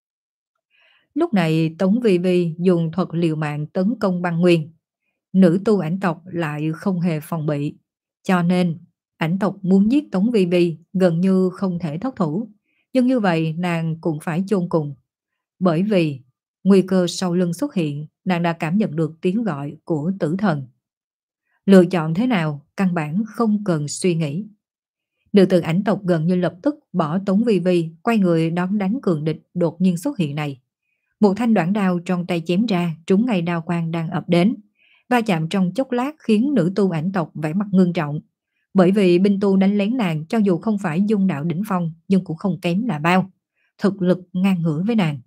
Lúc này Tống Vi Vi dùng thuật liều mạng tấn công Băng Nguyên. Nữ tu ảnh tộc lại không hề phòng bị, cho nên ảnh tộc muốn giết Tống Vi Vi gần như không thể thất thủ. Nhưng như vậy nàng cũng phải chôn cùng. Bởi vì nguy cơ sau lưng xuất hiện, nàng đã cảm nhận được tiếng gọi của tử thần. Lựa chọn thế nào căn bản không cần suy nghĩ. Nữ tử ảnh tộc gần như lập tức bỏ Tống Vi Vi, quay người đón đánh cường địch đột nhiên xuất hiện này. Một thanh đoạn đao trong tay chém ra, trúng ngay đao quang đang ập đến. Va chạm trong chốc lát khiến nữ tu ảnh tộc vẻ mặt ngưng trọng. Bởi vì binh tu đánh lén nàng cho dù không phải dung đạo đỉnh phong nhưng cũng không kém là bao. Thực lực ngang ngửa với nàng.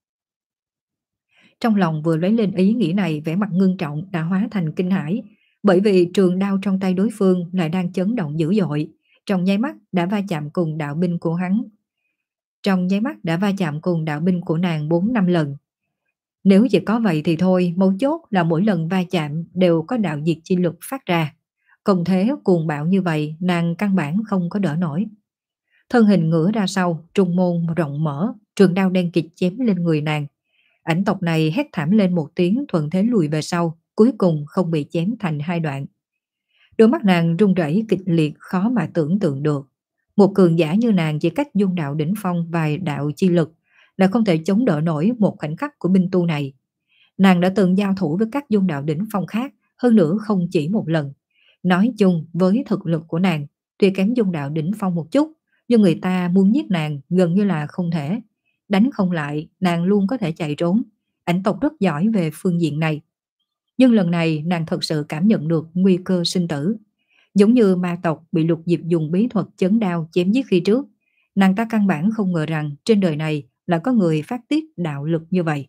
Trong lòng vừa lấy lên ý nghĩ này, vẻ mặt ngưng trọng đã hóa thành kinh hãi. Bởi vì trường đao trong tay đối phương lại đang chấn động dữ dội. Trong nháy mắt đã va chạm cùng đạo binh của hắn. Trong nháy mắt đã va chạm cùng đạo binh của nàng bốn năm lần. Nếu chỉ có vậy thì thôi, mấu chốt là mỗi lần va chạm đều có đạo diệt chi lực phát ra. Công thế cuồng bạo như vậy, nàng căn bản không có đỡ nổi. Thân hình ngửa ra sau, trung môn rộng mở, trường đao đen kịt chém lên người nàng. Ảnh tộc này hét thảm lên một tiếng, thuận thế lùi về sau, cuối cùng không bị chém thành hai đoạn. Đôi mắt nàng run rẩy kịch liệt, khó mà tưởng tượng được. Một cường giả như nàng chỉ cách dung đạo đỉnh phong vài đạo chi lực là không thể chống đỡ nổi một khoảnh khắc của binh tu này. Nàng đã từng giao thủ với các dung đạo đỉnh phong khác, hơn nữa không chỉ một lần. Nói chung với thực lực của nàng, tuy kém dung đạo đỉnh phong một chút, nhưng người ta muốn giết nàng gần như là không thể. Đánh không lại, nàng luôn có thể chạy trốn. Ảnh tộc rất giỏi về phương diện này. Nhưng lần này nàng thật sự cảm nhận được nguy cơ sinh tử. Giống như ma tộc bị Lục Diệp dùng bí thuật chấn đao chém giết khi trước. Nàng ta căn bản không ngờ rằng trên đời này là có người phát tiết đạo lực như vậy.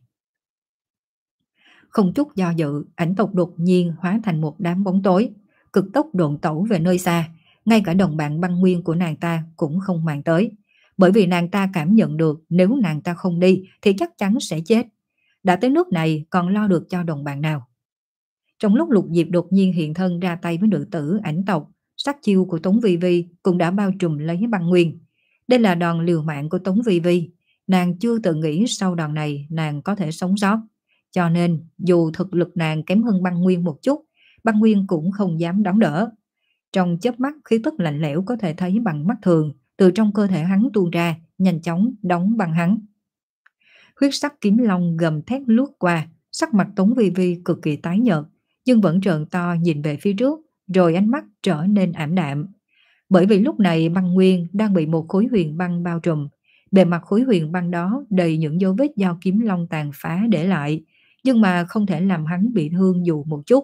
Không chút do dự, ảnh tộc đột nhiên hóa thành một đám bóng tối, cực tốc độn tẩu về nơi xa, ngay cả đồng bạn băng nguyên của nàng ta cũng không màng tới, bởi vì nàng ta cảm nhận được nếu nàng ta không đi thì chắc chắn sẽ chết. Đã tới nước này còn lo được cho đồng bạn nào. Trong lúc Lục Diệp đột nhiên hiện thân ra tay với nữ tử ảnh tộc, sát chiêu của Tống Vi Vi cũng đã bao trùm lấy băng nguyên. Đây là đòn liều mạng của Tống Vi Vi. Nàng chưa từng nghĩ sau đòn này nàng có thể sống sót. Cho nên dù thực lực nàng kém hơn băng nguyên một chút, băng nguyên cũng không dám đón đỡ. Trong chớp mắt, khí tức lạnh lẽo có thể thấy bằng mắt thường từ trong cơ thể hắn tuôn ra, nhanh chóng đóng băng hắn. Huyết sắc kiếm long gầm thét lướt qua, sắc mặt Tống Vi Vi cực kỳ tái nhợt, nhưng vẫn trợn to nhìn về phía trước, rồi ánh mắt trở nên ảm đạm. Bởi vì lúc này băng nguyên đang bị một khối huyền băng bao trùm, bề mặt khối huyền băng đó đầy những dấu vết do kiếm long tàn phá để lại, nhưng mà không thể làm hắn bị thương dù một chút.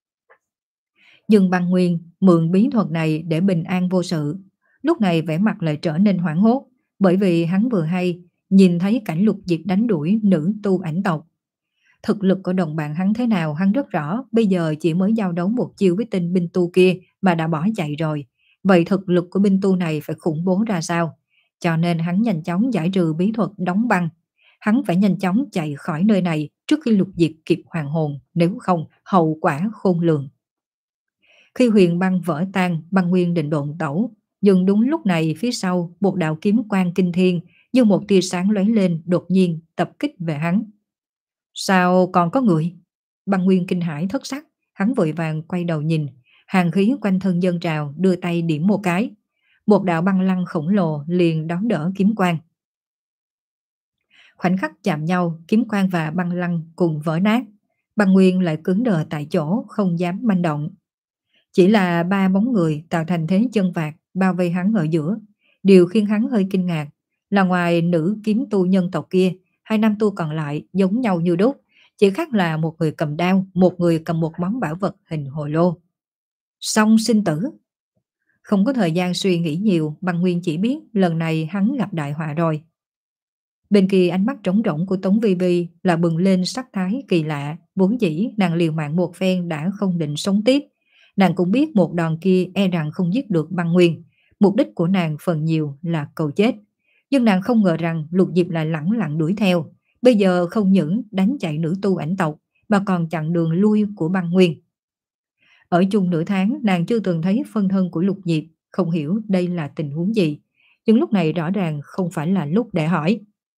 Nhưng băng nguyên mượn bí thuật này để bình an vô sự, lúc này vẻ mặt lại trở nên hoảng hốt, bởi vì hắn vừa hay nhìn thấy cảnh Lục Diệp đánh đuổi nữ tu ảnh tộc. Thực lực của đồng bạn hắn thế nào hắn rất rõ, bây giờ chỉ mới giao đấu một chiêu với tên binh tu kia mà đã bỏ chạy rồi. Vậy thực lực của binh tu này phải khủng bố ra sao? Cho nên hắn nhanh chóng giải trừ bí thuật đóng băng. Hắn phải nhanh chóng chạy khỏi nơi này trước khi Lục Diệp kịp hoàn hồn, nếu không hậu quả khôn lường. Khi huyền băng vỡ tan, băng nguyên định độn tẩu, nhưng đúng lúc này phía sau một đạo kiếm quang kinh thiên như một tia sáng lóe lên đột nhiên tập kích về hắn. Sao còn có người? Băng nguyên kinh hãi thất sắc, hắn vội vàng quay đầu nhìn, hàn khí quanh thân dâng trào, đưa tay điểm một cái. Một đạo băng lăng khổng lồ liền đón đỡ kiếm quang. Khoảnh khắc chạm nhau, kiếm quang và băng lăng cùng vỡ nát. Băng nguyên lại cứng đờ tại chỗ, không dám manh động. Chỉ là ba bóng người tạo thành thế chân vạc bao vây hắn ở giữa. Điều khiến hắn hơi kinh ngạc là ngoài nữ kiếm tu nhân tộc kia, hai nam tu còn lại giống nhau như đúc, chỉ khác là một người cầm đao, một người cầm một món bảo vật hình hồ lô. Song sinh tử. Không có thời gian suy nghĩ nhiều, băng nguyên chỉ biết lần này hắn gặp đại họa rồi. Bên kia ánh mắt trống rỗng của Tống Vi Vi là bừng lên sắc thái kỳ lạ, vốn dĩ nàng liều mạng một phen đã không định sống tiếp. Nàng cũng biết một đòn kia e rằng không giết được băng nguyên, mục đích của nàng phần nhiều là cầu chết. Nhưng nàng không ngờ rằng Lục Diệp lại lẳng lặng đuổi theo, bây giờ không những đánh chạy nữ tu ảnh tộc mà còn chặn đường lui của băng nguyên. Ở chung nửa tháng nàng chưa từng thấy phân thân của Lục Diệp, không hiểu đây là tình huống gì, nhưng lúc này rõ ràng không phải là lúc để hỏi.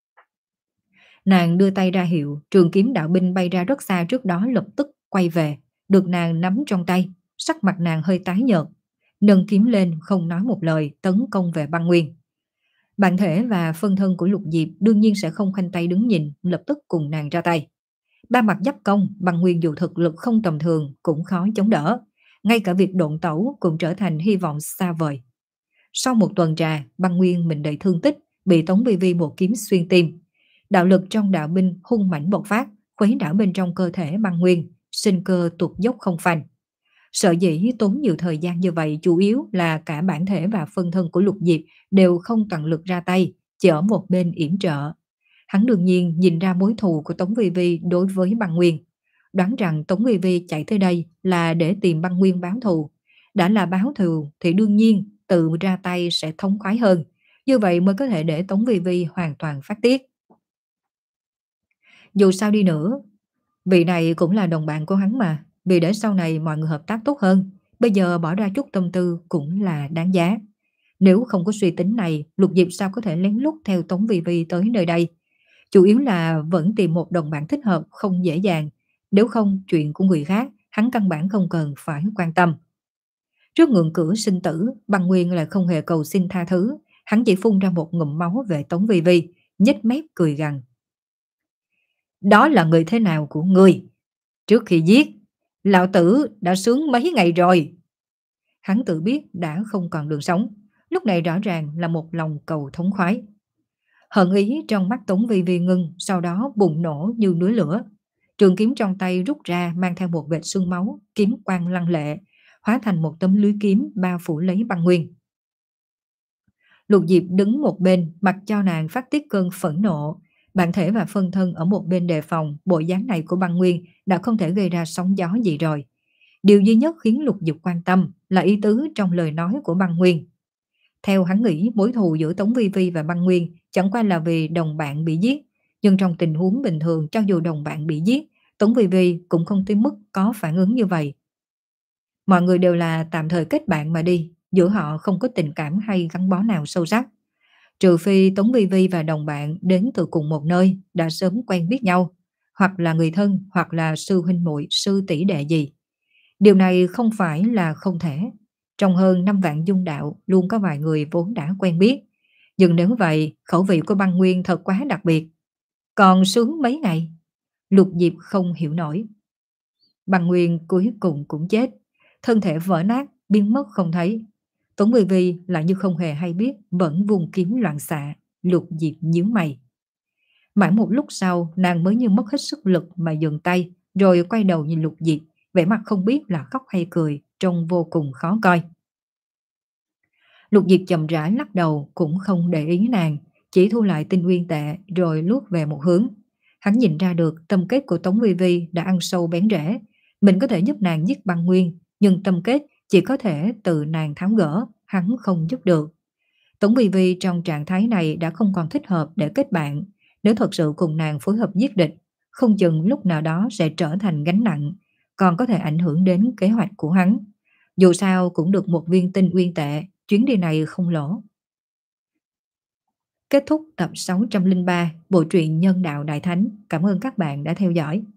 Nàng đưa tay ra hiệu, trường kiếm đạo binh bay ra rất xa trước đó lập tức quay về, được nàng nắm trong tay, sắc mặt nàng hơi tái nhợt, nâng kiếm lên không nói một lời tấn công về băng nguyên. Bản thể và phân thân của Lục Diệp đương nhiên sẽ không khoanh tay đứng nhìn, lập tức cùng nàng ra tay. Ba mặt giáp công, băng nguyên dù thực lực không tầm thường cũng khó chống đỡ, ngay cả việc độn tẩu cũng trở thành hy vọng xa vời. Sau một tuần trà, băng nguyên mình đầy thương tích, bị Tống Vi Vi một kiếm xuyên tim. Đạo lực trong đạo binh hung mãnh bộc phát, khuấy đảo bên trong cơ thể băng nguyên, sinh cơ tụt dốc không phanh. Sợ dĩ tốn nhiều thời gian như vậy chủ yếu là cả bản thể và phân thân của Lục Diệp đều không toàn lực ra tay, chỉ ở một bên yểm trợ. Hắn đương nhiên nhìn ra mối thù của Tống Vi Vi đối với băng nguyên, đoán rằng Tống Vi Vi chạy tới đây là để tìm băng nguyên báo thù. Đã là báo thù thì đương nhiên tự ra tay sẽ thống khoái hơn, như vậy mới có thể để Tống Vi Vi hoàn toàn phát tiết. Dù sao đi nữa, vị này cũng là đồng bạn của hắn mà, vì để sau này mọi người hợp tác tốt hơn, bây giờ bỏ ra chút tâm tư cũng là đáng giá. Nếu không có suy tính này, Lục Diệp sao có thể lén lút theo Tống Vi Vi tới nơi đây? Chủ yếu là vẫn tìm một đồng bạn thích hợp không dễ dàng, nếu không chuyện của người khác hắn căn bản không cần phải quan tâm. Trước ngưỡng cửa sinh tử, băng nguyên lại không hề cầu xin tha thứ, hắn chỉ phun ra một ngụm máu về Tống Vi Vi, nhếch mép cười gằn. Đó là người thế nào của ngươi? Trước khi giết, lão tử đã sướng mấy ngày rồi. Hắn tự biết đã không còn đường sống, lúc này rõ ràng là một lòng cầu thống khoái. Hận ý trong mắt Tống Vi Vi ngưng, sau đó bùng nổ như núi lửa. Trường kiếm trong tay rút ra mang theo một vệt sương máu, kiếm quang lăng lệ, hóa thành một tấm lưới kiếm bao phủ lấy băng nguyên. Lục Diệp đứng một bên, mặc cho nàng phát tiết cơn phẫn nộ, Bản thể và phân thân ở một bên đề phòng bộ dáng này của băng nguyên đã không thể gây ra sóng gió gì rồi. Điều duy nhất khiến Lục Dục quan tâm là ý tứ trong lời nói của băng nguyên. Theo hắn nghĩ, mối thù giữa Tống Vi Vi và băng nguyên chẳng qua là vì đồng bạn bị giết. Nhưng trong tình huống bình thường, cho dù đồng bạn bị giết, Tống Vi Vi cũng không tới mức có phản ứng như vậy. Mọi người đều là tạm thời kết bạn mà đi, giữa họ không có tình cảm hay gắn bó nào sâu sắc. Trừ phi Tống Vi Vi và đồng bạn đến từ cùng một nơi, đã sớm quen biết nhau, hoặc là người thân, hoặc là sư huynh muội, sư tỷ đệ gì. Điều này không phải là không thể. Trong hơn năm vạn dung đạo luôn có vài người vốn đã quen biết. Nhưng nếu vậy, khẩu vị của băng nguyên thật quá đặc biệt. Còn sướng mấy ngày, Lục Diệp không hiểu nổi. Băng nguyên cuối cùng cũng chết, thân thể vỡ nát, biến mất không thấy. Tống Vi Vi lại như không hề hay biết, vẫn vùng kiếm loạn xạ. Lục Diệp nhíu mày. Mãi một lúc sau, nàng mới như mất hết sức lực mà dừng tay, rồi quay đầu nhìn Lục Diệp, vẻ mặt không biết là khóc hay cười, trông vô cùng khó coi. Lục Diệp chậm rãi lắc đầu, cũng không để ý nàng, chỉ thu lại tinh nguyên tệ rồi luốt về một hướng. Hắn nhìn ra được tâm kết của Tống Vi Vi đã ăn sâu bén rễ. Mình có thể giúp nàng giết băng nguyên, nhưng tâm kết chỉ có thể từ nàng tháo gỡ, hắn không giúp được. Tống Vi Vi trong trạng thái này đã không còn thích hợp để kết bạn. Nếu thật sự cùng nàng phối hợp giết địch, không chừng lúc nào đó sẽ trở thành gánh nặng, còn có thể ảnh hưởng đến kế hoạch của hắn. Dù sao cũng được một viên tinh nguyên tệ, chuyến đi này không lỗ. Kết thúc tập sáu trăm linh ba bộ truyện Nhân đạo Đại Thánh. Cảm ơn các bạn đã theo dõi.